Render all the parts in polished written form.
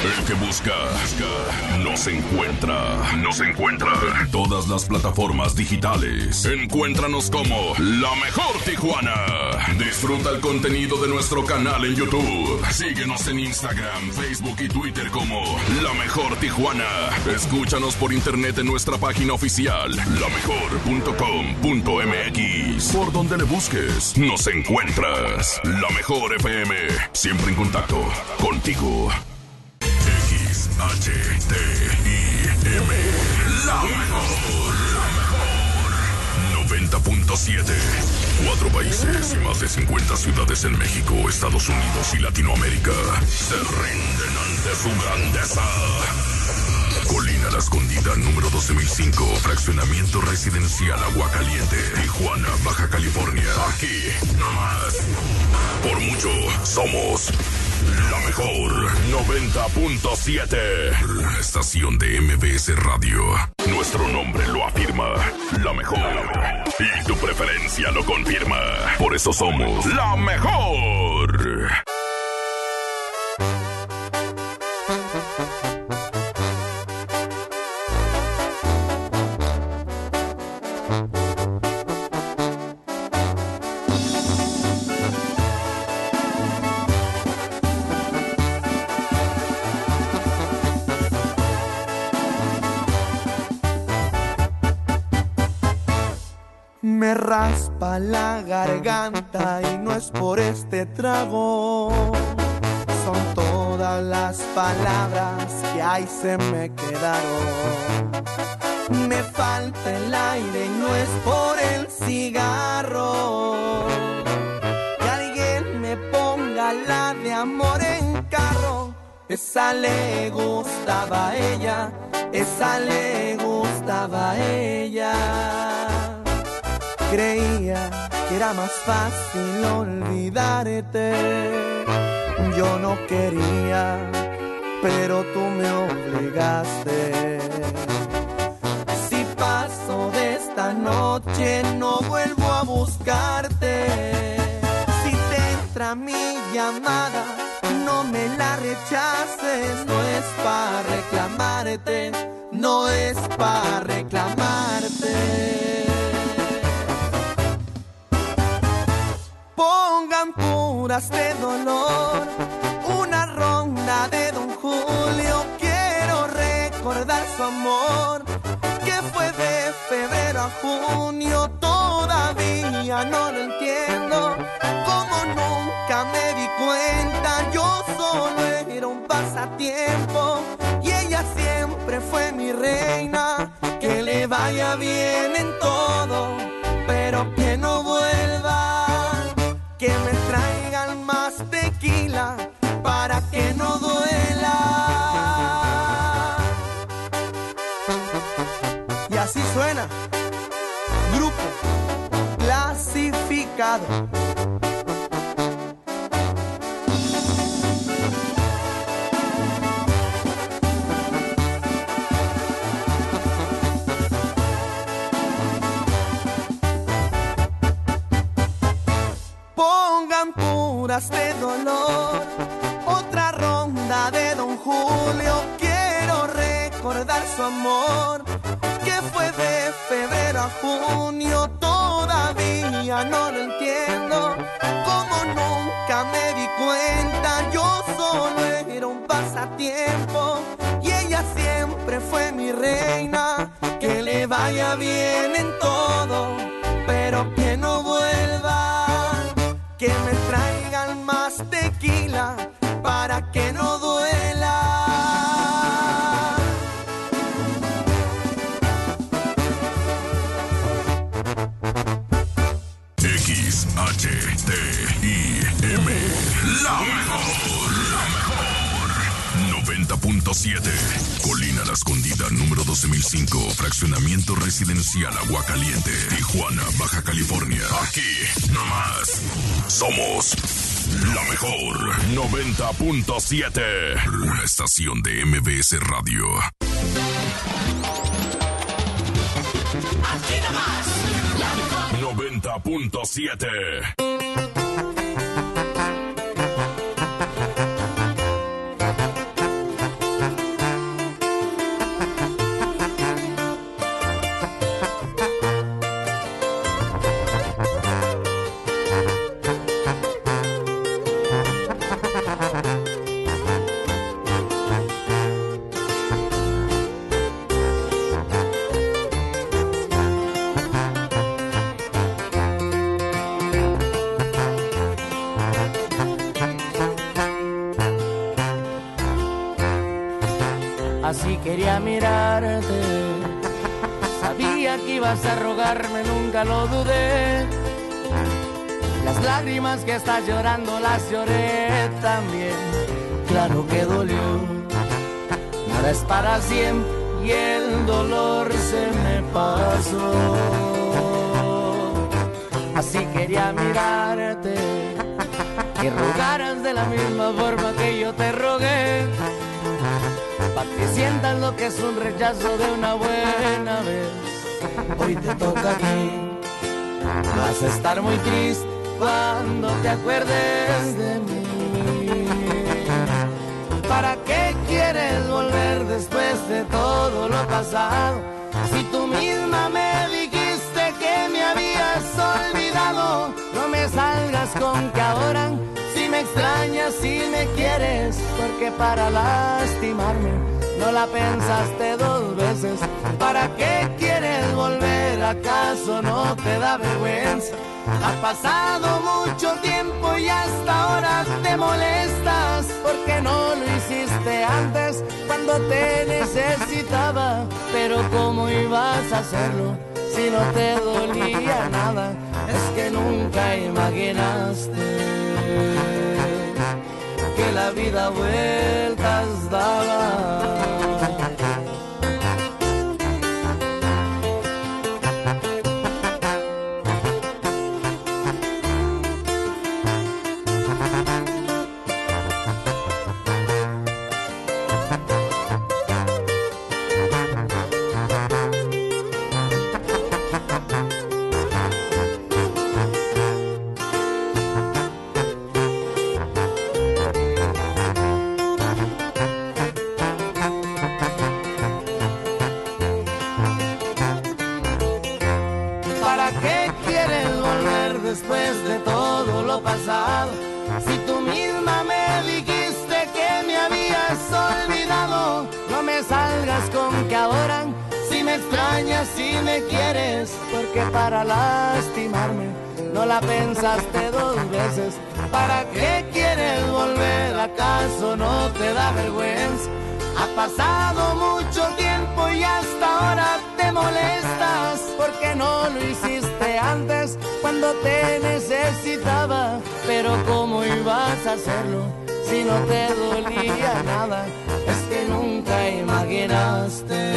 El que busca, nos encuentra. Nos encuentra en todas las plataformas digitales. Encuéntranos como La Mejor Tijuana. Disfruta el contenido de nuestro canal en YouTube. Síguenos en Instagram, Facebook y Twitter como La Mejor Tijuana. Escúchanos por internet en nuestra página oficial, lamejor.com.mx. Por donde le busques, nos encuentras. La Mejor FM, siempre en contacto contigo. XHTIM, La Mejor. 90.7. 4 países y más de 50 ciudades en México, Estados Unidos y Latinoamérica se rinden ante su grandeza. Colina La Escondida, número 12005, fraccionamiento residencial Aguacaliente, Tijuana, Baja California. Aquí, nomás. Por mucho, somos La Mejor 90.7. La estación de MBS Radio. Nuestro nombre lo afirma. La Mejor. Y tu preferencia lo confirma. Por eso somos La Mejor. Me raspa la garganta y no es por este trago. Son todas las palabras que ahí se me quedaron. Me falta el aire y no es por el cigarro. Que alguien me ponga la de amor en carro. Esa le gustaba a ella, esa le gustaba a ella. Creía que era más fácil olvidarte. Yo no quería, pero tú me obligaste. Si paso de esta noche no vuelvo a buscarte. Si te entra mi llamada, no me la rechaces. No es para reclamarte, no es para reclamarte. Pongan puras de dolor, una ronda de Don Julio. Quiero recordar su amor, que fue de febrero a junio. Todavía no lo entiendo, como nunca me di cuenta. Yo solo era un pasatiempo y ella siempre fue mi reina. Que le vaya bien en todo, pero que no vuelva. Que me traigan más tequila para que no duela. Y así suena Grupo Clasificado. Pongan puras de dolor, otra ronda de Don Julio. Quiero recordar su amor, que fue de febrero a junio. Todavía no lo entiendo, como nunca me di cuenta. Yo solo era un pasatiempo y ella siempre fue mi reina. Que le vaya bien en todo, pero que no vuelva. Que me traigan más tequila para que no duela. XHTIM, La Mejor. 90.7. Colina La Escondida, número 12005, fraccionamiento residencial Aguacaliente, Tijuana, Baja California. Aquí, nomás, somos La Mejor 90.7. Una estación de MBS Radio. Aquí nomás, La Mejor 90.7. así quería mirarte. Sabía que ibas a rogarme, nunca lo dudé. Las lágrimas que estás llorando las lloré también. Claro que dolió, nada es para siempre y el dolor se me pasó. Así quería mirarte, que rogaras de la misma forma que yo te rogué, para que sientas lo que es un rechazo de una buena vez. Hoy te toca a ti, vas a estar muy triste cuando te acuerdes de mí. ¿Para qué quieres volver después de todo lo pasado? Si tú misma me dijiste que me habías olvidado, no me salgas con que ahora si me extrañas, si me quieres, porque para lastimarme no la pensaste dos veces. ¿Para qué quieres volver? ¿Acaso no te da vergüenza? Ha pasado mucho tiempo y hasta ahora te molestas porque no lo hiciste antes cuando te necesitaba. Pero ¿cómo ibas a hacerlo si no te dolía nada? Es que nunca imaginaste que la vida vueltas daba. Después de todo lo pasado, si tú misma me dijiste que me habías olvidado, no me salgas con que ahora si me extrañas, si me quieres, porque para lastimarme no la pensaste dos veces. ¿Para qué quieres volver? ¿Acaso no te da vergüenza? Ha pasado mucho tiempo y hasta ahora te molestas porque no lo hiciste antes cuando te necesitaba. Pero ¿cómo ibas a hacerlo si no te dolía nada? Es que nunca imaginaste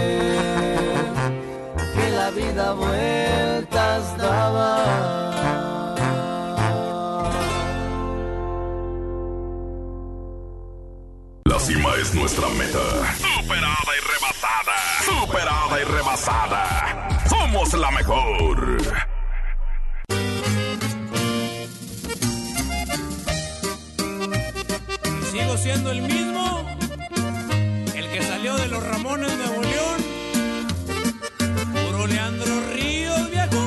que la vida vueltas daba. La cima es nuestra meta. Superada y rebasada. Superada y rebasada. Somos la mejor. Y sigo siendo el mismo, el que salió de los Ramones de Nuevo León. Puro Leandro Ríos, viejo.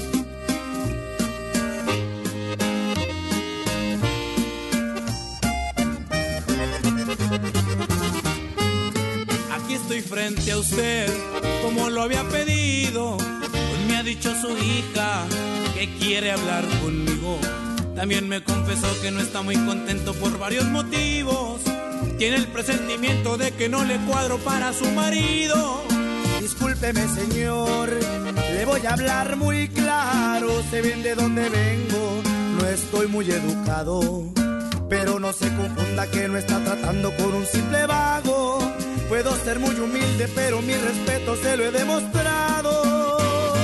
Estoy frente a usted como lo había pedido. Pues me ha dicho su hija que quiere hablar conmigo. También me confesó que no está muy contento por varios motivos. Tiene el presentimiento de que no le cuadro para su marido. Discúlpeme, señor, le voy a hablar muy claro. Se ven de dónde vengo, no estoy muy educado. Pero no se confunda que no está tratando con un simple vago. Puedo ser muy humilde, pero mi respeto se lo he demostrado.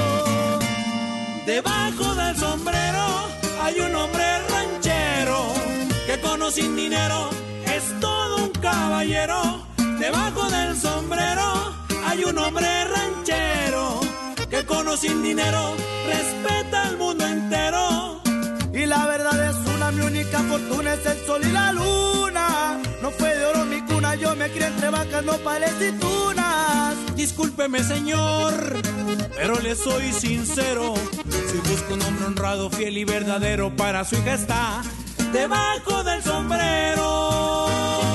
Debajo del sombrero hay un hombre ranchero que con o sin dinero es todo un caballero. Debajo del sombrero hay un hombre ranchero que con o sin dinero respeta al mundo entero. Y la verdad es una, mi única fortuna es el sol y la luna. No fue de oro mi cuna, yo me crié entre vacas, nopales y tunas. Discúlpeme, señor, pero le soy sincero. Si busco un hombre honrado, fiel y verdadero, para su hija está debajo del sombrero.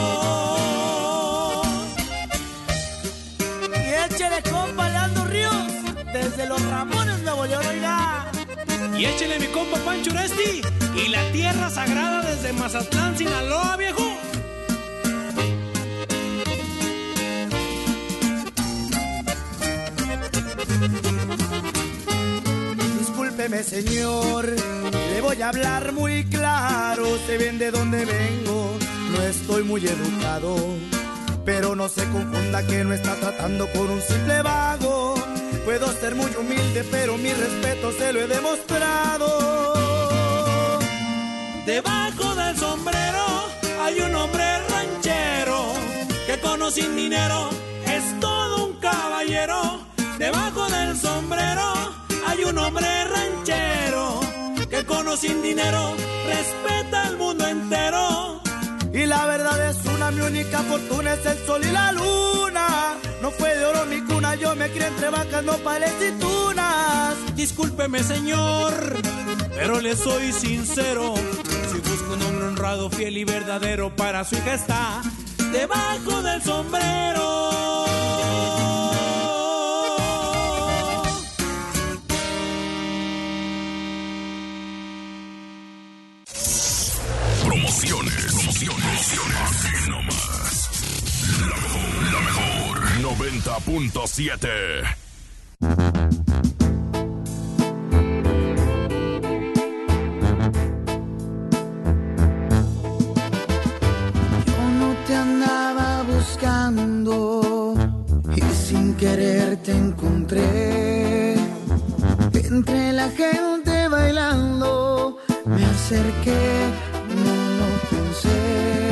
Y échele, compa, Leandro Ríos, desde los Ramones Nuevo León, oiga. Y échele mi compa Pancho Uresti y la tierra sagrada desde Mazatlán, Sinaloa, viejo. Discúlpeme, señor, le voy a hablar muy claro. Sé bien de dónde vengo, no estoy muy educado, pero no se confunda que no está tratando con un simple vago. Puedo ser muy humilde, pero mi respeto se lo he demostrado. Debajo del sombrero hay un hombre ranchero que con o sin dinero es todo un caballero. Debajo del sombrero hay un hombre ranchero que con o sin dinero respeta al mundo entero. Y la verdad es una, mi única fortuna es el sol y la luna. No fue de oro mi cuna, yo me crié entre vacas, nopales y tunas. Discúlpeme, señor, pero le soy sincero. Si busco un hombre honrado, fiel y verdadero, para su hija está debajo del sombrero. Promociones. Aquí nomás. La mejor. 90.7. Y sin querer te encontré entre la gente bailando. Me acerqué, no lo pensé.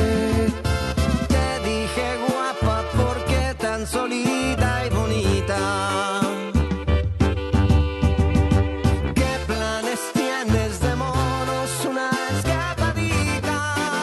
Te dije, guapa, ¿por qué tan solita y bonita? ¿Qué planes tienes de moros? Una escapadita.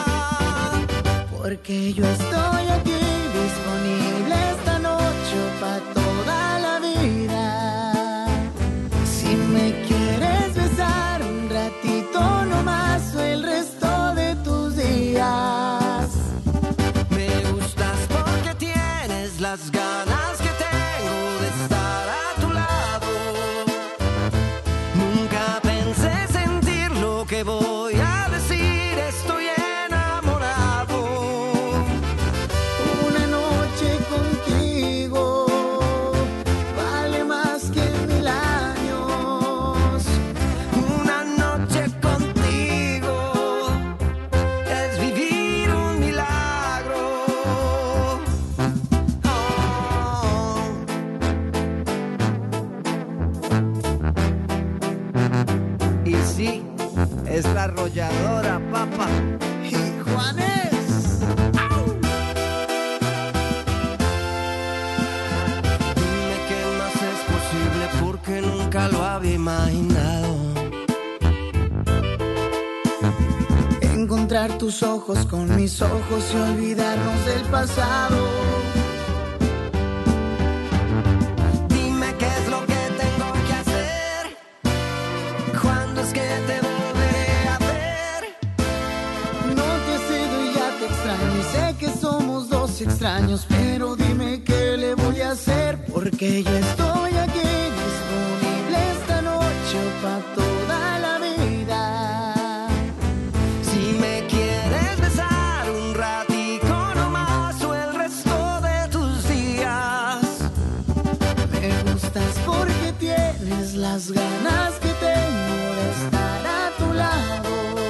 Porque yo estoy aquí disponible esta noche pa' toda la vida. Si me quieres besar un ratito nomás o el resto de tus días. Me gustas porque tienes las ganas que tengo de estar a tu lado. Nunca pensé sentir lo que voy a decir, estoy enamorado. Una noche contigo vale más que 1000 años. Una noche contigo es vivir un milagro. Y sí, es la arrolladora, papa. Y Juanes. Dime qué más es posible porque nunca lo había imaginado. Encontrar tus ojos con mis ojos y olvidarnos del pasado. Dime qué es lo que tengo que hacer. ¿Cuándo es que te volveré a ver? No te he sido y ya te extraño. Y sé que somos dos extraños, pero dime qué le voy a hacer. Porque yo estoy aquí disponible esta noche pa' toda la vida. Si me quieres besar un ratico nomás o el resto de tus días. Me gustas porque tienes las ganas que tengo de estar a tu lado.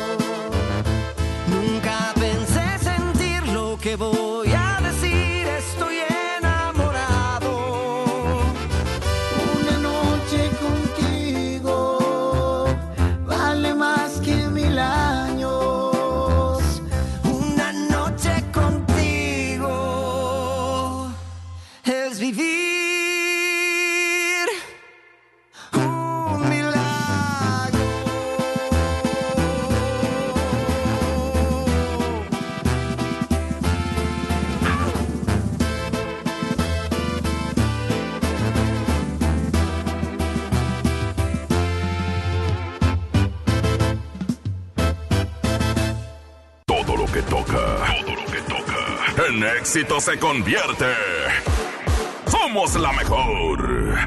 Nunca pensé sentir lo que voy a decir, estoy enamorado. Una noche contigo vale más que 1000 años. Una noche contigo es vivir un milagro. Todo lo que toca en éxito se convierte. Somos la mejor.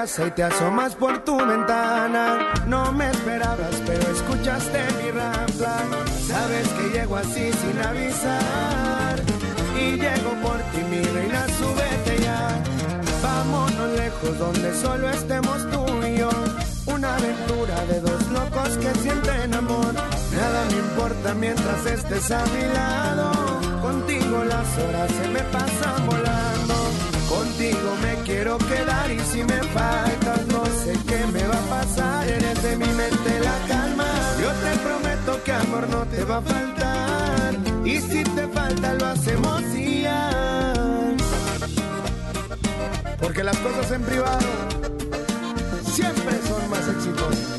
casa y te asomas por tu ventana. No me esperabas, pero escuchaste mi rampla. Sabes que llego así sin avisar y llego por ti, mi reina, súbete ya. Vámonos lejos donde solo estemos tú y yo. Una aventura de dos locos que sienten amor. Nada me importa mientras estés a mi lado. Contigo las horas se me pasan volando. Contigo me quiero quedar y si me faltas no sé qué me va a pasar. Eres de mi mente la calma. Yo te prometo que amor no te va a faltar. Y si te falta lo hacemos y ya. Porque las cosas en privado siempre son más exitosas.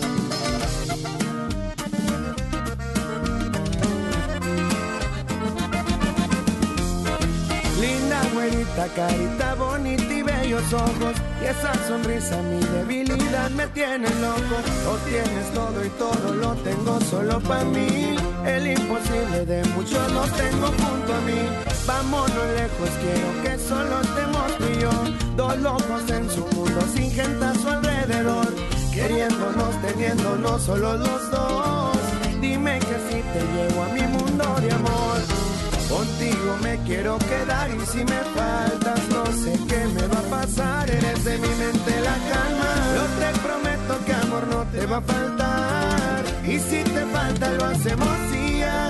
Linda güerita, carita bonita y bellos ojos. Y esa sonrisa, mi debilidad, me tiene loco. Lo tienes todo y todo lo tengo solo para mí. El imposible de muchos lo tengo junto a mí. Vámonos lejos, quiero que solo estemos tú y yo. Dos locos en su mundo, sin gente a su alrededor. Queriéndonos, teniéndonos solo los dos. Dime que si te llevo a mi mundo de amor. Contigo me quiero quedar y si me faltas no sé qué me va a pasar. Eres de mi mente la calma. Yo te prometo que amor no te va a faltar. Y si te falta lo hacemos y ya.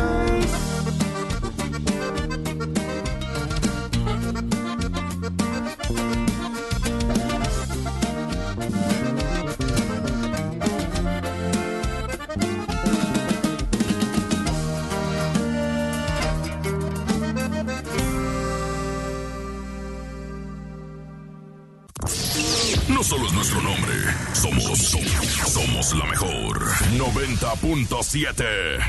No solo es nuestro nombre, somos la mejor. 90.7.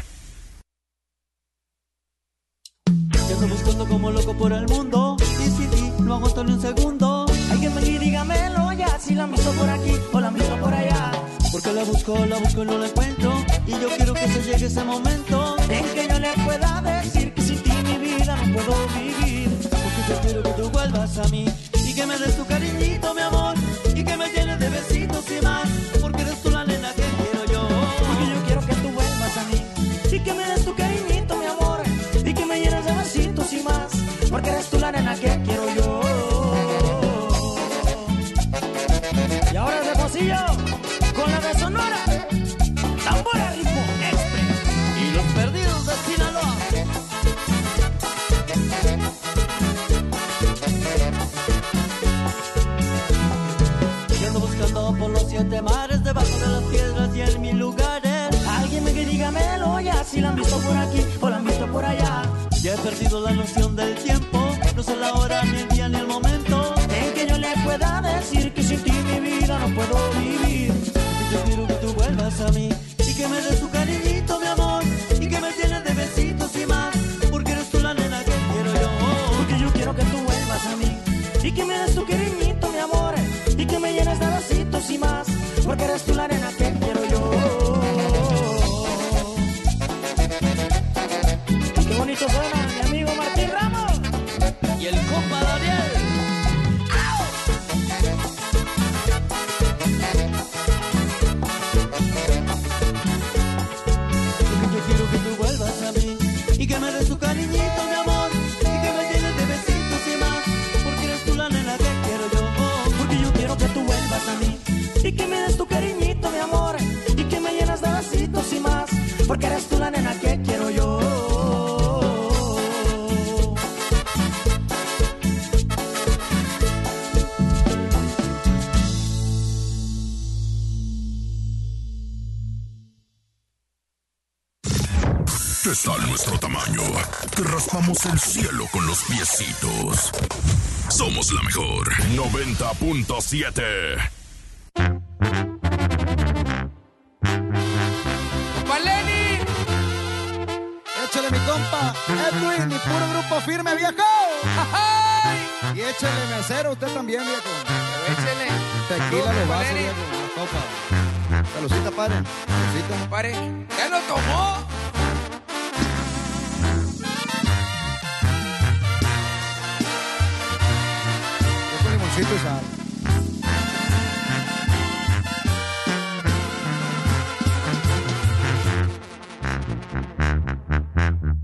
Yo ando buscando como loco por el mundo. Y si ti lo aguanto ni un segundo. Alguien venga y dígamelo ya. Si la han visto por aquí o la han visto por allá. Porque la busco y no la encuentro. Y yo quiero que se llegue ese momento En que yo le pueda decir que sin ti mi vida no puedo vivir. Porque yo quiero que tú vuelvas a mí. Y que me des tu cariñito, mi amor. Y que me llenes de besitos y más. Porque eres tú la nena que quiero yo. Porque yo quiero que tú vuelvas a mí. Y que me des tu cariñito, mi amor. Y que me llenes de besitos y más. Porque eres tú la nena que quiero yo. Y ahora de Pocillo, con la de Sonora. Tambora Ritmo Express. Y los perdidos de Sinaloa. Por los 7 mares, debajo de las piedras y en mil lugares. Alguien me que dígamelo ya. Si la han visto por aquí o la han visto por allá. Ya he perdido la noción del tiempo. No sé la hora, ni el día, ni el momento En que yo le pueda decir que sin ti mi vida no puedo vivir. Y yo quiero que tú vuelvas a mí. Y que me des tu cariñito, mi amor. Y que me llenes de besitos y más. Porque eres tú la nena que quiero yo. Porque yo quiero que tú vuelvas a mí. Y que me des tu cariñito, mi amor. Y que me llenes de besitos y más. Porque eres tú la nena que quiero yo. Qué bonito suena mi amigo Martín Ramos. Y el compa Daniel. Porque yo quiero que tú vuelvas a mí. Y que me des tu cariñito, mi amor. Y que me llenes de besitos y más. Porque eres tú la nena que quiero yo. Porque yo quiero que tú vuelvas a mí. Y que me des tu cariñito, mi amor. Y que me llenas de besitos y más. Porque eres tú la nena que quiero yo. Está a nuestro tamaño. Te raspamos el cielo con los piecitos. Somos la mejor. 90.7. ¡Paleni! Échale mi compa, Edwin, mi puro grupo firme, viejo. ¡Ay! Y échale mesero, usted también, viejo. Échele. Tequila los vasos, Paleni. viejo, la copa. Saludcita, padre. Saludcita. Pare, ¿ya lo tomó? Con limoncito y sal.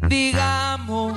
Digamos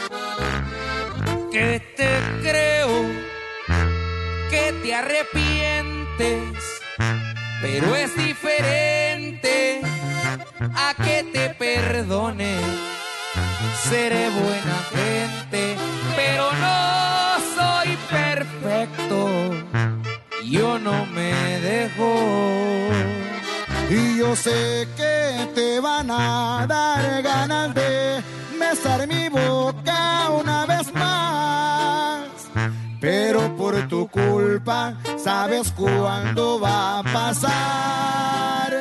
que te creo, que te arrepientes, pero es diferente a que te perdone. Seré buena gente, pero no soy perfecto. Yo no me dejo. Y yo sé que te van a dar ganas de besar mi boca una vez más. Pero por tu culpa, sabes cuándo va a pasar.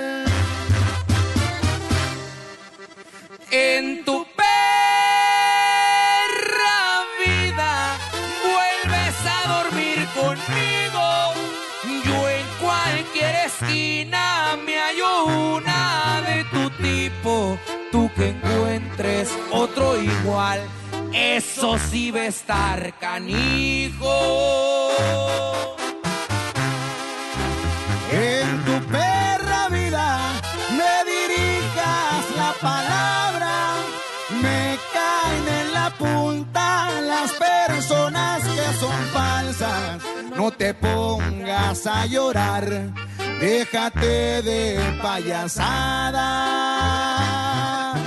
En tu perra vida vuelves a dormir conmigo. Yo en cualquier esquina me hallo una de tu tipo. Tú que encuentres otro igual, eso sí va a estar canijo. En tu perra vida me dirijas la palabra, me caen en la punta las personas que son falsas. No te pongas a llorar, déjate de payasadas.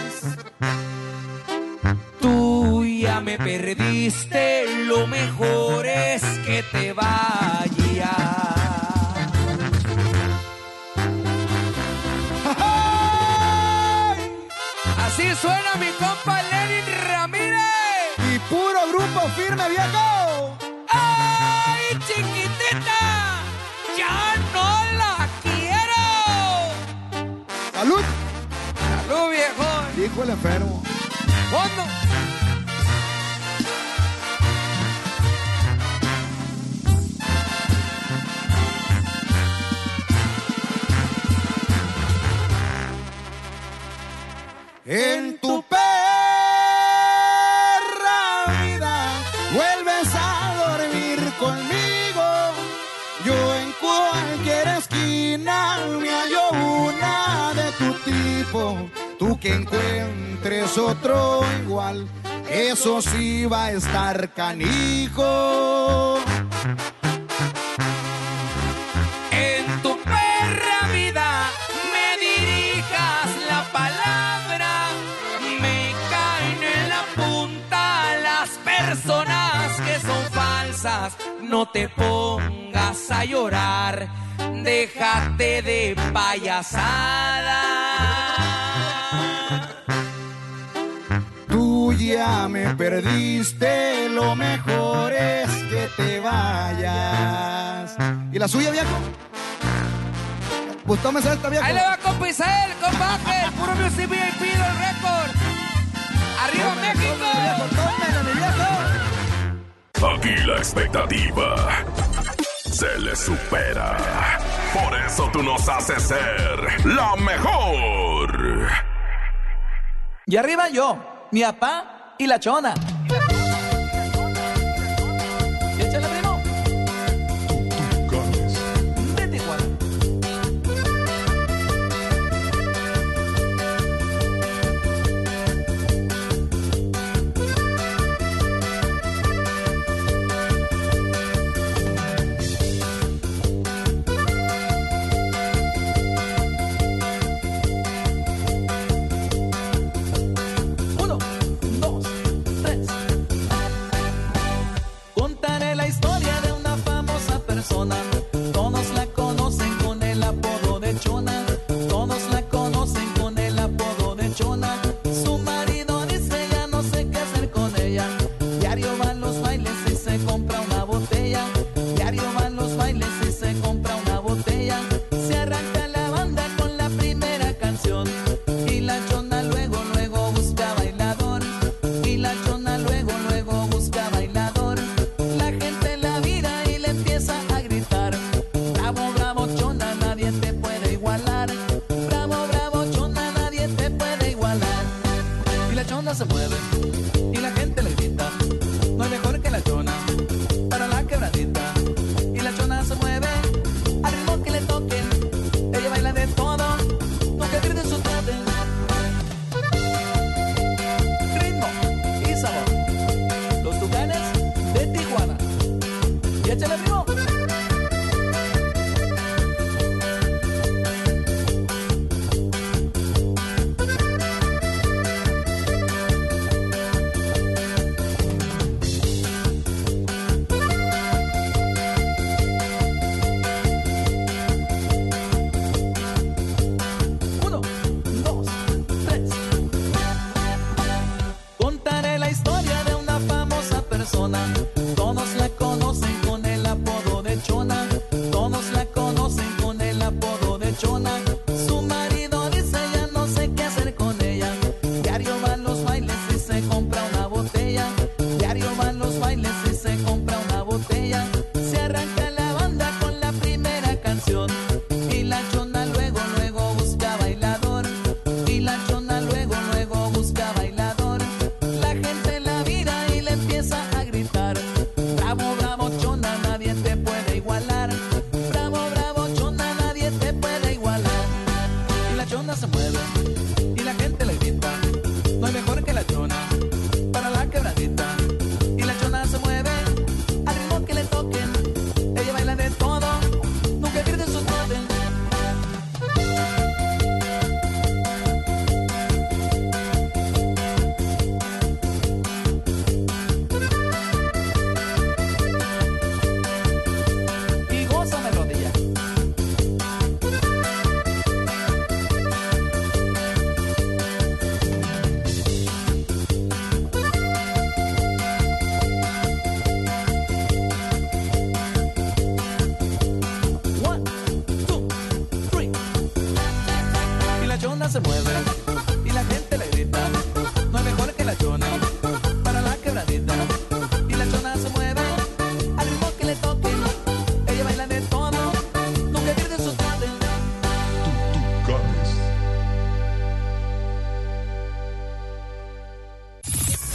Tú ya me perdiste, lo mejor es que te vayas. Así suena mi compa Lenin Ramírez. Y puro grupo firme, viejo. ¡Ay, chiquitita! ¡Ya no la quiero! ¡Salud! ¡Salud, viejo! Dijo el enfermo. ¿Cuándo? En tu perra vida vuelves a dormir conmigo. Yo en cualquier esquina me hallo una de tu tipo. Tú que encuentres otro igual, eso sí va a estar canijo. En tu perra vida me dirijas la palabra, me caen en la punta las personas que son falsas. No te pongas a llorar, déjate de payasada. Tú ya me perdiste, lo mejor es que te vayas. ¿Y la suya, viejo? Pues tómese esta, viejo. Ahí le va con Pisael, con Baje, el puro Music VIP del récord. ¡Arriba México! ¡Tómela, mi viejo! Aquí la expectativa se le supera. Por eso tú nos haces ser la mejor. Y arriba yo, mi papá y la chona. Y échale, primo. De Tijuana. Uno, dos, tres. Contaré la historia de una famosa persona. Todos la conocen con el apodo de Chona. Todos la conocen con el apodo de Chona. Su marido dice ya no sé qué hacer con ella. Diario va a los bailes y se compra una botella. Diario va a los bailes y se compra una botella. Se arranca la banda con la primera canción. Y la Chona luego, luego busca bailador. Y la Chona luego, luego busca bailador. La gente la mira y le empieza a gritar: bravo, bravo, Chona, nadie te puede igualar. Bravo, bravo, Chona, nadie te puede igualar. Y la Chona se mueve y la gente le grita: no hay mejor que la Chona para la quebradita. Y la Chona se mueve al ritmo que le toquen. Ella baila de todo, nunca pierde su trote.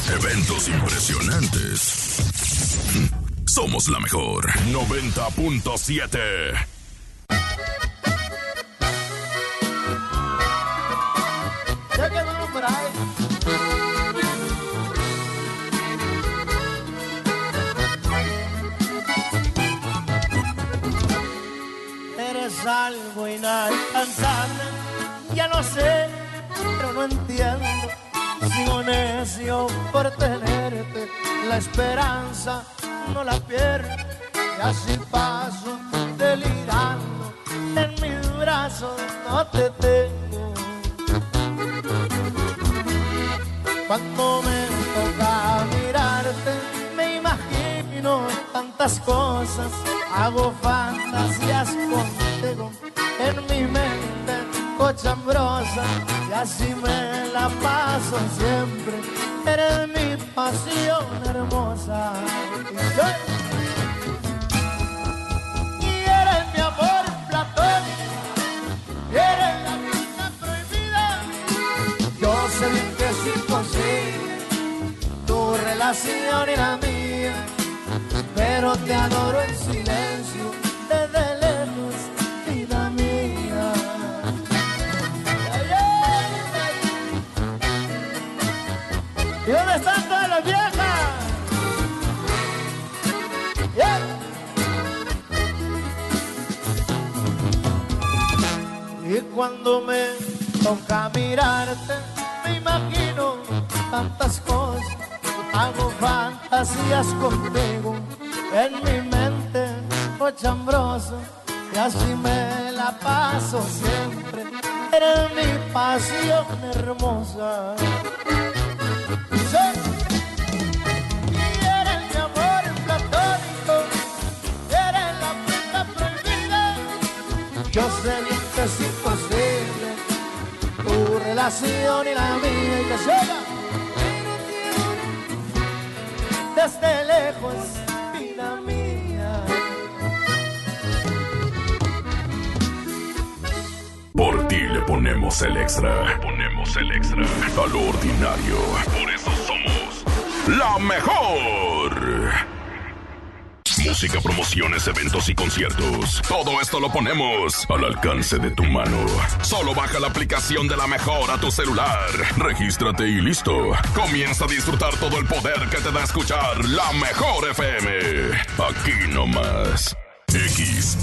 Eventos impresionantes. Somos la mejor. 90.7. Ya que vamos por ahí. Eres algo inalcanzable, ya lo sé, pero no entiendo. Sigo necio por tenerte, la esperanza no la pierdo. Y así paso delirando, en mis brazos no te tengo. Cuando me toca mirarte, me imagino tantas cosas, hago fantasías contigo en mi mente cochambrosa, y así me la paso siempre. Eres mi pasión hermosa. Y eres mi amor platónico, eres la vida prohibida. Yo sé bien que es imposible tu relación y la mía, pero te adoro en silencio desde lejos, vida mía. ¿Y dónde están todas las viejas? Yeah. Y cuando me toca mirarte, me imagino tantas cosas, hago fantasías contigo en mi mente cochambrosa, y así me la paso siempre. Eres mi pasión hermosa. Y eres mi amor platónico, eres la puerta prohibida. Yo sé bien que es imposible tu relación y la mía, y que llega desde lejos, vida mía. Por ti le ponemos el extra. Le ponemos el extra a lo ordinario. Por eso somos la mejor. Música, promociones, eventos y conciertos. Todo esto lo ponemos al alcance de tu mano. Solo baja la aplicación de La Mejor a tu celular. Regístrate y listo. Comienza a disfrutar todo el poder que te da escuchar La Mejor FM. Aquí nomás. XHTIM.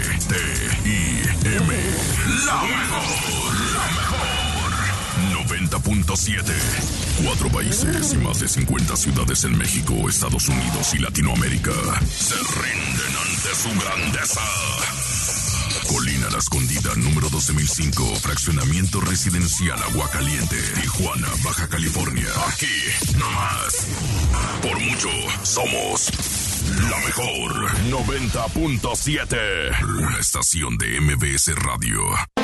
La Mejor. La Mejor. 90.7. 4 países y más de 50 ciudades en México, Estados Unidos y Latinoamérica se rinden ante su grandeza. Colina La Escondida, número 12005, fraccionamiento residencial Aguacaliente, Tijuana, Baja California. Aquí, nomás. Por mucho, somos la mejor. 90.7. Una estación de MBS Radio.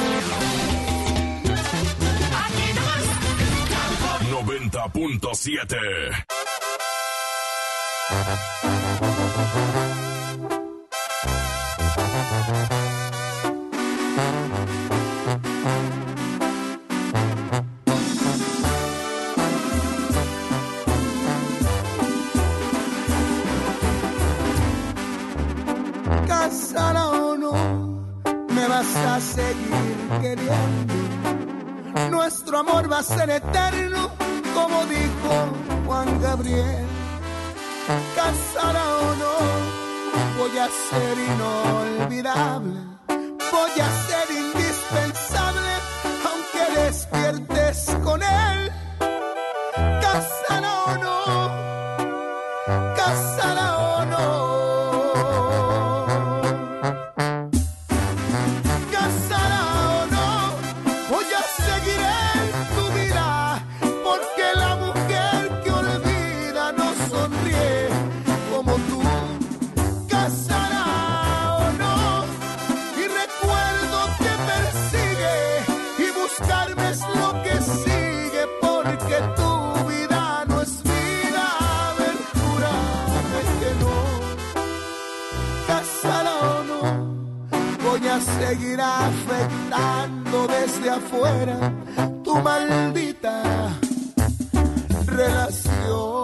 90.7. Casada o no, me vas a seguir queriendo. Nuestro amor va a ser eterno, como dijo Juan Gabriel. Casada o no, voy a ser inolvidable, voy a ser indispensable, aunque despiertes con él. Casada o no, casada o no. Seguirá afectando desde afuera tu maldita relación.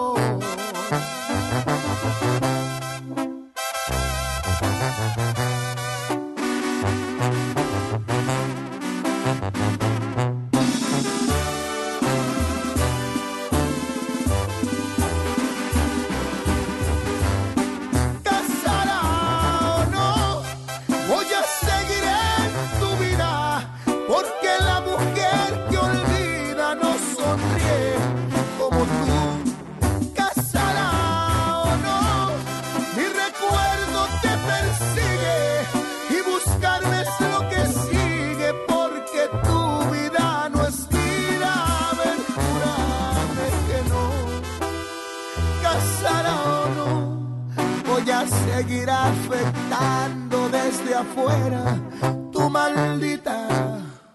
pasará o no, voy a seguir afectando desde afuera tu maldita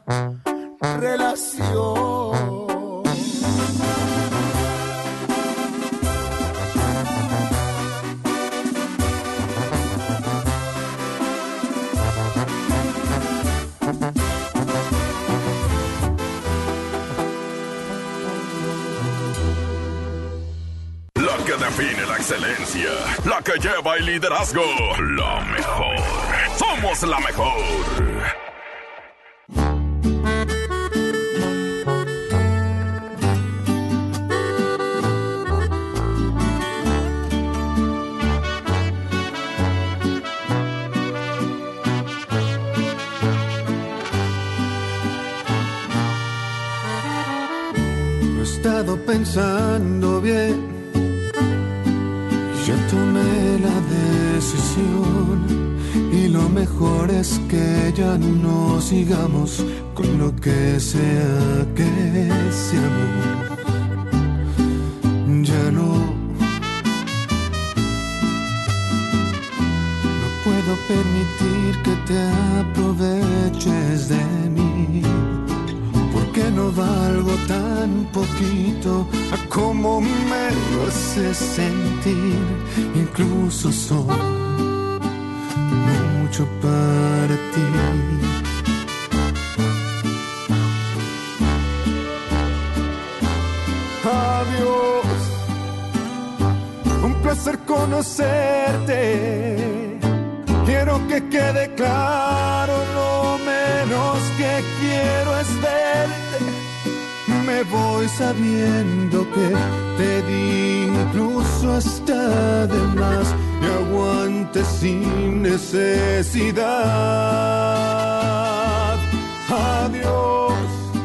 relación. La que define la excelencia, la que lleva el liderazgo, la mejor. Somos la mejor. He estado pensando bien, ya tomé la decisión y lo mejor es que ya no sigamos con lo que sea que ese amor. Ya no puedo permitir que te aproveches de mí, porque no valgo tan poquito a como me lo haces sentir. Incluso soy mucho para ti. Adiós, un placer conocerte. Quiero que quede claro, lo menos que quiero es verte. Me voy sabiendo que te di incluso hasta de más y aguante sin necesidad. Adiós,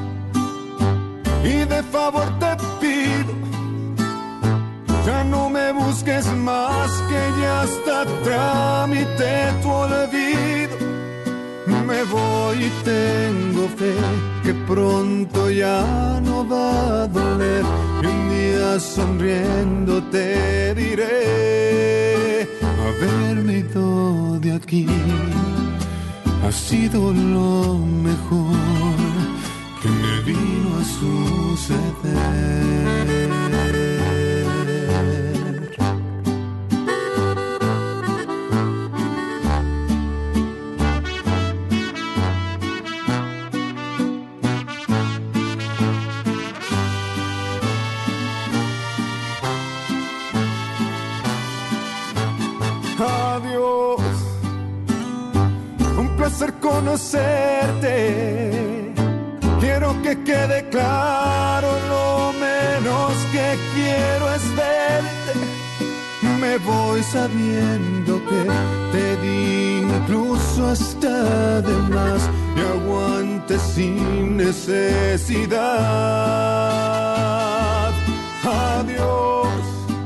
y de favor te pido, ya no me busques más, que ya está trámite tu olvido. Me voy y tengo fe que pronto ya no va a doler, y un día sonriendo te diré: haberme ido de aquí ha sido lo mejor que me vino a suceder. Adiós, un placer conocerte. Quiero que quede claro, lo menos que quiero es verte. Me voy sabiendo que te di incluso hasta de más y aguante sin necesidad. Adiós,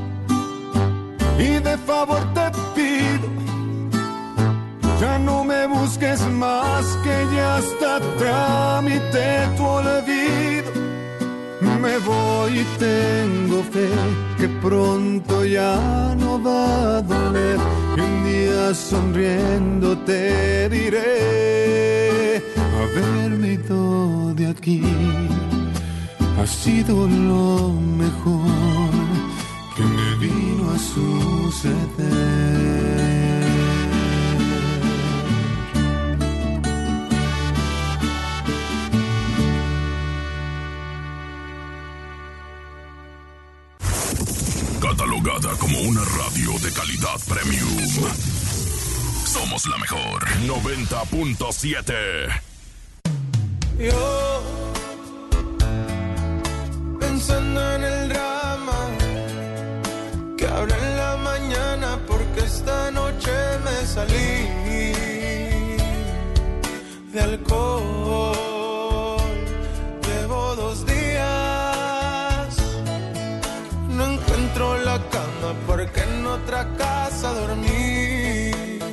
y de favor te pido, ya no me busques más, que ya está trámite tu olvido. Me voy y tengo fe que pronto ya no va a doler, y un día sonriendo te diré: haberme ido de aquí ha sido lo mejor que me vino a suceder. Catalogada como una radio de calidad premium. Somos la mejor. 90.7. Yo, pensando en el drama que habrá en la mañana, porque esta noche me salí de alcohol. Llevo 2 días, no encuentro la cama porque en otra casa dormí.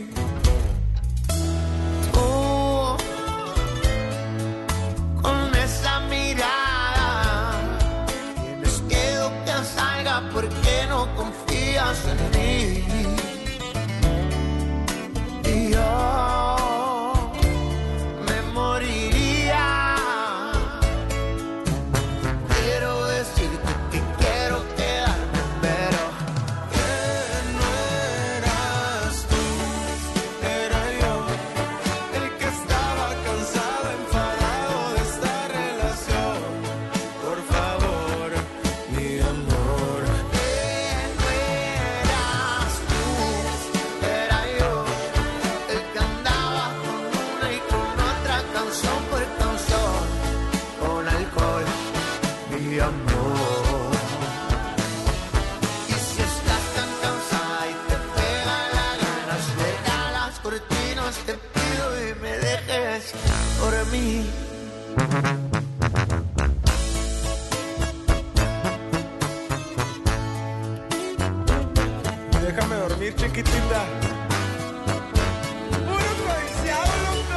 Oh, con esa mirada tienes miedo que salga porque no confías confías en mí. Y yo me moriría. Quiero decirte que quiero quedarme, pero que no eras tú, era yo el que estaba cansado, enfadado de esta relación. Por favor, mi amor, que no eras tú, era yo el que andaba con una y con otra, canción por canción, con alcohol, mi amor. Y si estás tan cansada y te pega la gana, cierra las cortinas, te pido y me dejes dormir. Déjame dormir, chiquitita. Puro codiciado, loco.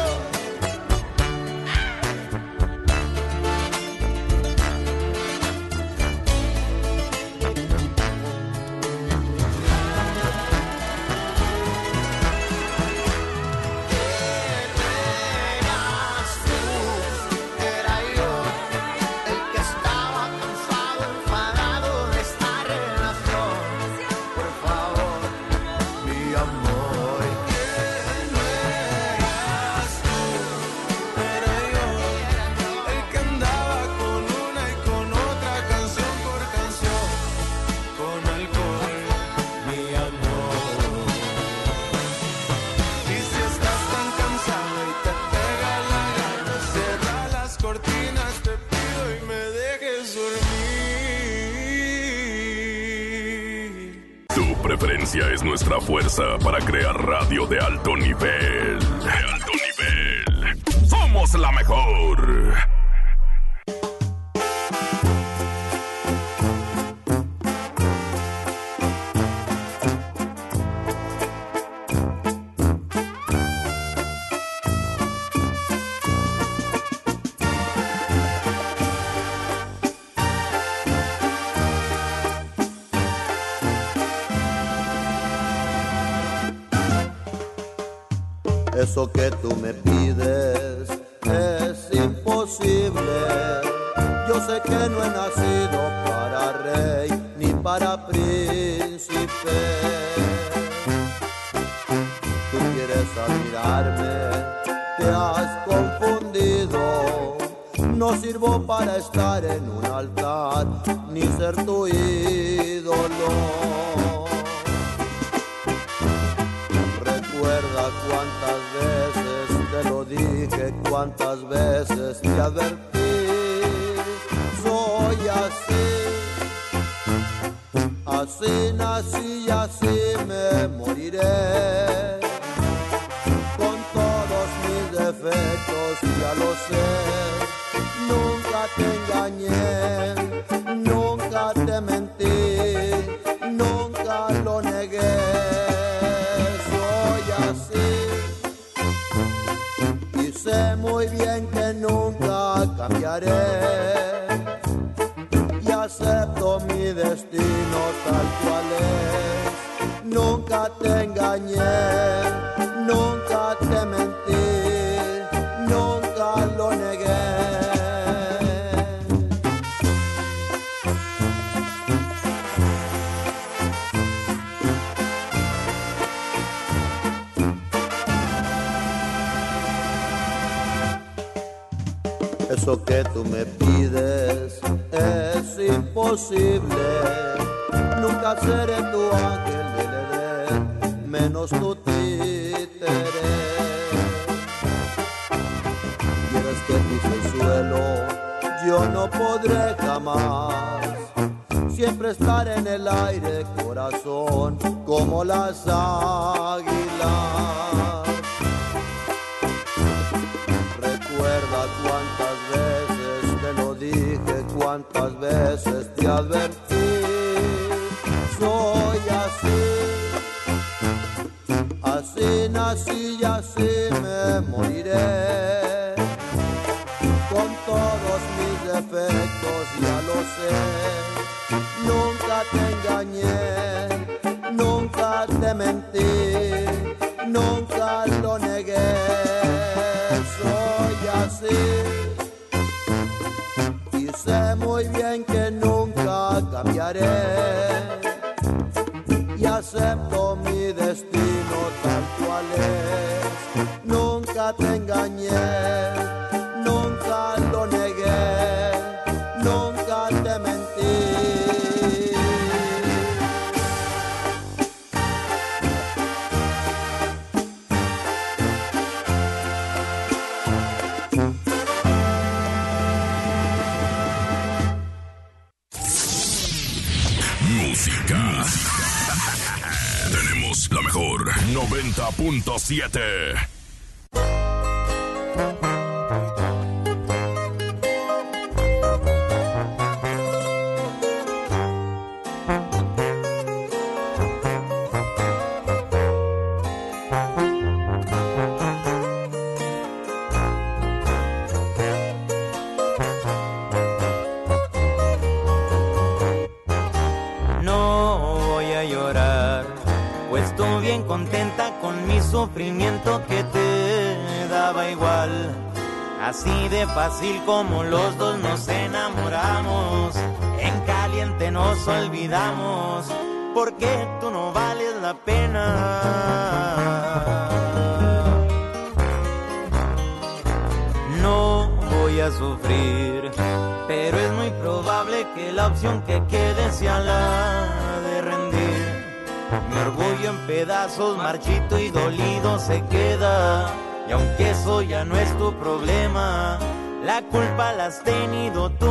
Eras tú, era yo el que estaba cansado, enfadado de esta relación. Por favor, mi amor, que no eras tú, era yo el que andaba con una y con otra, canción por canción, con alcohol, mi amor. Y si estás tan cansado y te pega la gana, cierra las cortinas, te pido y me dejes dormir. Tu preferencia es nuestra fuerza para crear radio de alto nivel. De alto nivel. Somos la mejor. Eso que tú me pides es imposible. Yo sé que no he nacido para rey ni para príncipe. Tú quieres admirarme, te has confundido. No sirvo para estar en un altar ni ser tu ídolo. Recuerda cuántas veces te lo dije, cuántas veces te advertí. Soy así, así nací y así me moriré. Con todos mis defectos, ya lo sé. Nunca te engañé, nunca te mentí, nunca lo negué. Sé muy bien que nunca cambiaré y acepto mi destino tal cual es. Nunca te engañé, nunca te mentí, nunca lo negué. Eso que tú me pides es imposible. Nunca seré tu ángel del Edén, menos tu títere. Quieres que pise el suelo, yo no podré jamás. Siempre estar en el aire, corazón, como las águilas. Recuerda cuántas veces te lo dije, cuántas veces te advertí. Soy así, así nací y así me moriré. Con todos mis defectos, ya lo sé. Nunca te engañé, nunca te mentí, nunca lo negué, soy así. Y sé muy bien que nunca cambiaré, y acepto mi destino tal cual es. Nunca te engañé, nunca lo negué, nunca te mentí. Música. Tenemos la mejor 90.7. Sufrimiento que te daba igual, así de fácil como los dos nos enamoramos, en caliente nos olvidamos, porque tú no vales la pena. No voy a sufrir, pero es muy probable que la opción que quede sea la de rendir. Mi orgullo en pedazos, marchito y dolido se queda. Y aunque eso ya no es tu problema, la culpa la has tenido tú.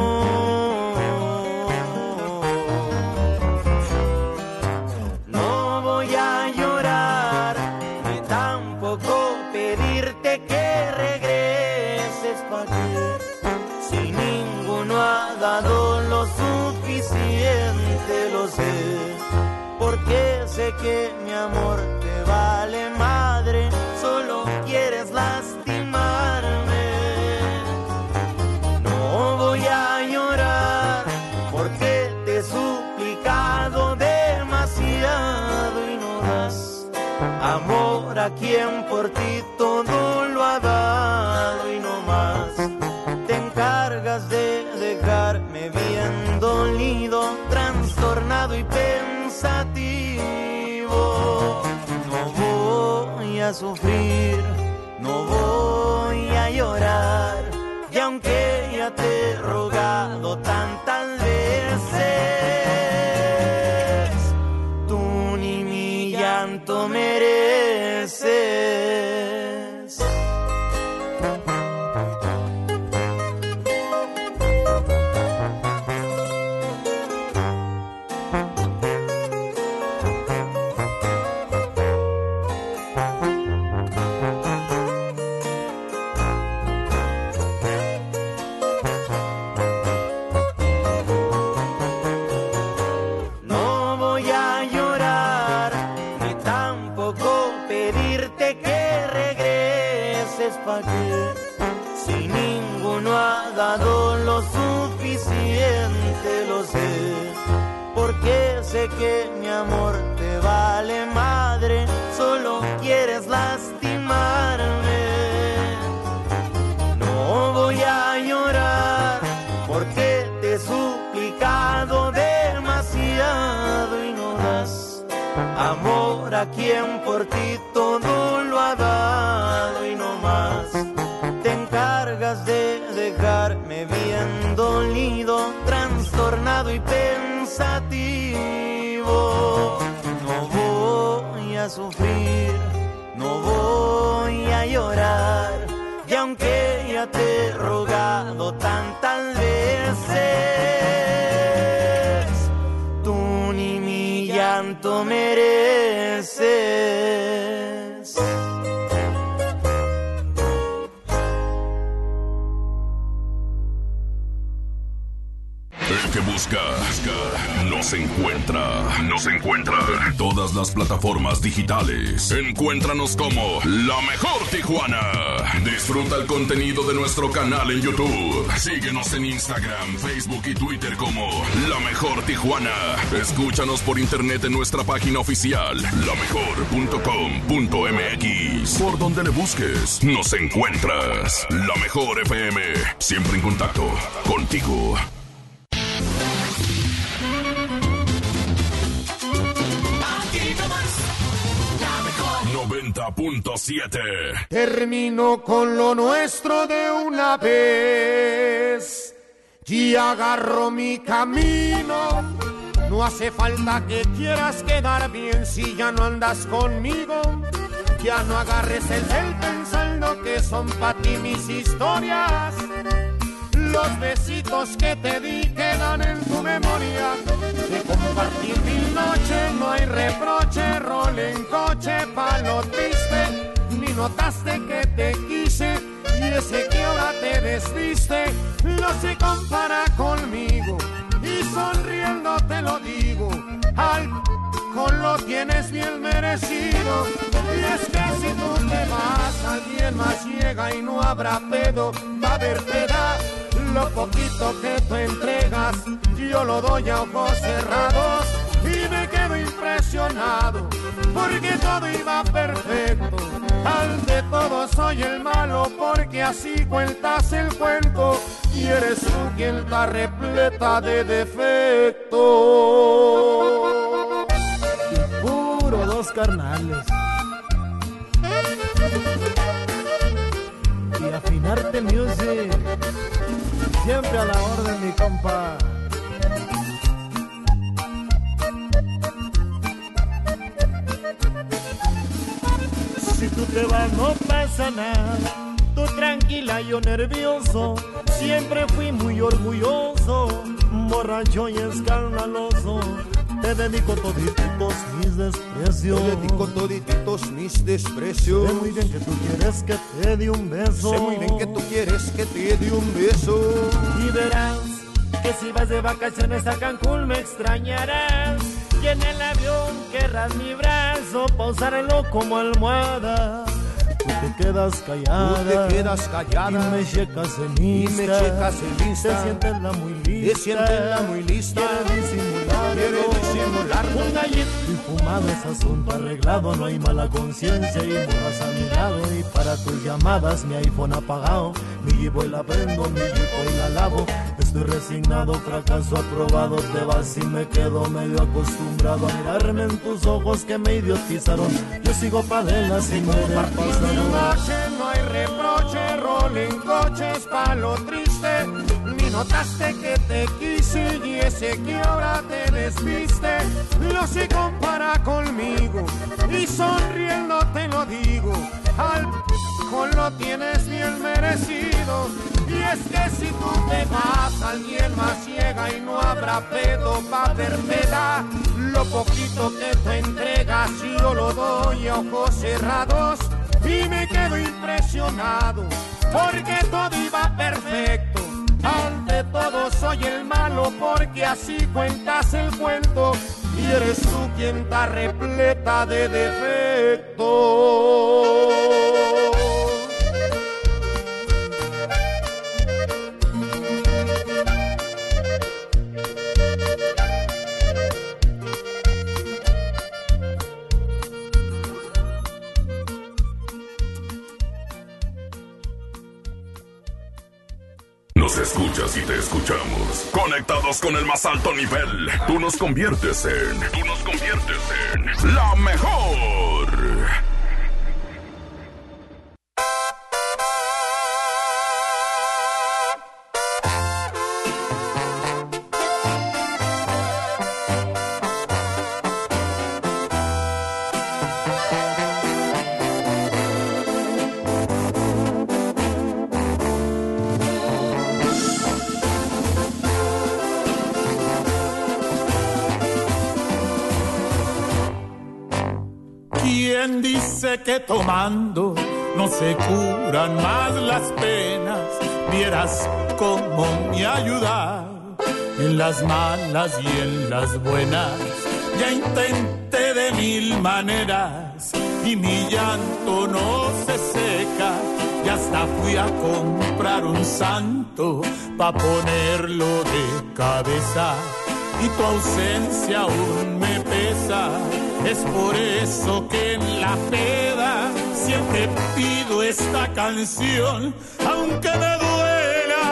No voy a llorar, ni tampoco pedirte que regreses pa' qué, si ninguno ha dado lo suficiente, lo sé. Porque sé que mi amor te vale madre, solo quieres lastimarme. No voy a llorar porque te he suplicado demasiado y no das amor a quien por ti todo lo ha dado y no más. Te encargas de dejarme bien dolido, trastornado y pensativo. No voy a sufrir, no voy a llorar, y aunque ya te he rogado tantas veces, tú ni mi llanto mereces. Si ninguno ha dado lo suficiente, lo sé, porque sé que mi amor te vale madre, solo quieres lastimarme. No voy a llorar porque te he suplicado demasiado y no das amor a quien por ti todo lo ha dado y no más. Te encargas de dejarme bien dolido, trastornado y pensativo. No voy a sufrir, no voy a llorar, y aunque ya te he rogado tantas veces, tú ni mi llanto mereces. El que busca busca, nos encuentra en todas las plataformas digitales. Encuéntranos como La Mejor Tijuana. Disfruta el contenido de nuestro canal en YouTube. Síguenos en Instagram, Facebook y Twitter como La Mejor Tijuana. Escúchanos por internet en nuestra página oficial, lamejor.com.mx. Por donde le busques, nos encuentras. La Mejor FM, siempre en contacto contigo. Aquí nomás, La Mejor 90.7. Termino con lo nuestro de una vez y agarro mi camino. No hace falta que quieras quedar bien si ya no andas conmigo. Ya no agarres el cel pensando que son para ti mis historias. Los besitos que te di quedan en tu memoria. De compartir mil noches no hay reproche. Rol en coche pa' lo triste. Ni notaste que te quise y ese que ahora te desviste no se compara conmigo. Y sonriendo te lo digo, con lo tienes bien merecido. Y es que si tú te vas, alguien más llega y no habrá pedo. Va a haber piedad, lo poquito que tú entregas, yo lo doy a ojos cerrados. Y me quedo impresionado, porque todo iba perfecto. Ante todo soy el malo, porque así cuentas el cuento. Y eres tú quien está repleta de defectos. Puro dos carnales. Y Afinarte Music, siempre a la orden, mi compa. Si tú te vas no pasa nada, tú tranquila, yo nervioso. Siempre fui muy orgulloso, borracho y escandaloso. Te dedico todititos mis desprecios. Te dedico todititos mis desprecios. Sé muy bien que tú quieres que te dé un beso. Sé muy bien que tú quieres que te dé un beso. Y verás que si vas de vacaciones a Cancún me extrañarás. Y en el avión querrás mi brazo pa' usarlo como almohada. Tú te quedas callada. Tú te quedas callada. Y me checas en Insta. Y me checas en Insta. Te sientes la muy lista. Te sientes la muy lista. Quieres disimular. Quieres disimular. Un gallito y fumado es asunto arreglado. No hay mala conciencia y morras a mi lado. Y para tus llamadas mi iPhone apagado. Mi G-Boy la prendo, mi G-Boy la lavo. Estoy resignado, fracaso aprobado. Te vas y me quedo medio acostumbrado a mirarme en tus ojos que me idiotizaron. Yo sigo pa' adelante sin querer pasar. No hay reproche, rol en coches pa' lo triste. Ni notaste que te quise y ese que ahora te desviste no se compara conmigo. Y sonriendo te lo digo, con lo tienes bien merecido. Y es que si tú te vas, alguien más llega y no habrá pedo, va a haber piedad. Lo poquito que tú entregas yo lo doy a ojos cerrados. Y me quedo impresionado, porque todo iba perfecto. Ante todo soy el malo, porque así cuentas el cuento. Y eres tú quien está repleta de defectos. Nos escuchas y te escuchamos. Conectados con el más alto nivel. Tú nos conviertes en la mejor. ¿Quién dice que tomando no se curan más las penas? Vieras cómo me ayuda en las malas y en las buenas. Ya intenté de 1000 maneras y mi llanto no se seca. Y hasta fui a comprar un santo pa' ponerlo de cabeza. Y tu ausencia aún me pesa. Es por eso que en la peda siempre pido esta canción, aunque me duela.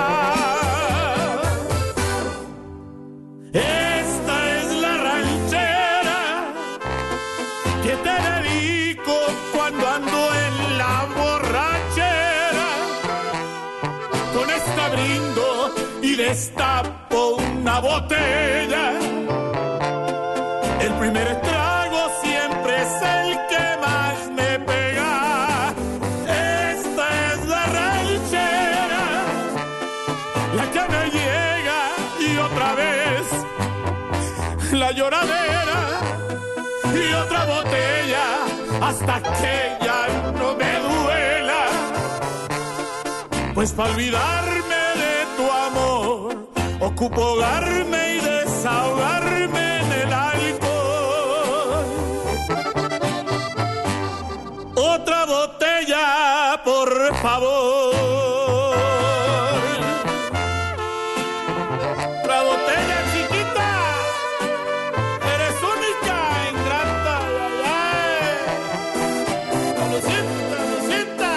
Esta es la ranchera que te dedico cuando ando en la borrachera. Con esta brindo y destapo una botella. El primer trago siempre es el que más me pega. Esta es la ranchera, la que me llega y otra vez la lloradera y otra botella hasta que ya no me duela. Pues para olvidarme de tu amor ocupo ahogarme y desahogarme en el alcohol. Otra botella, por favor. La botella chiquita, eres única, ingrata. Lucita, Lucita.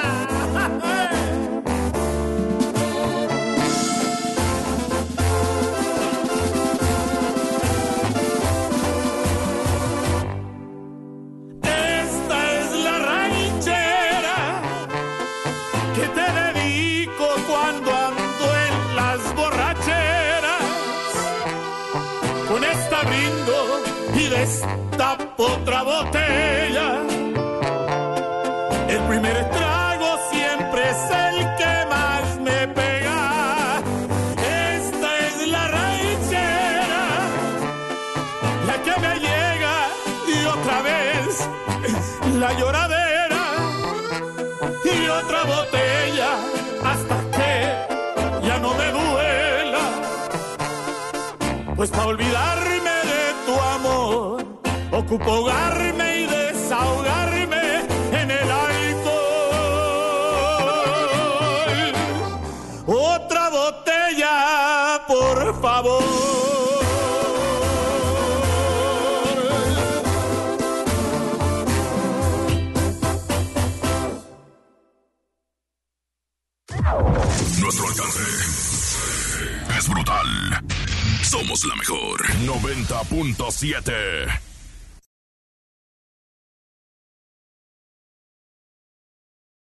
Cuando ando en las borracheras, con esta brindo y destapo otra botella. El primer trago siempre es el que más me pega. Esta es la ranchera, la que me llega y otra vez la lloradera y otra botella hasta que ya no me duela. Pues para olvidarme de tu amor ocupo ahogarme y desahogarme en el alcohol. Otra botella, por favor. Nuestro alcance es brutal. Somos la mejor. 90.7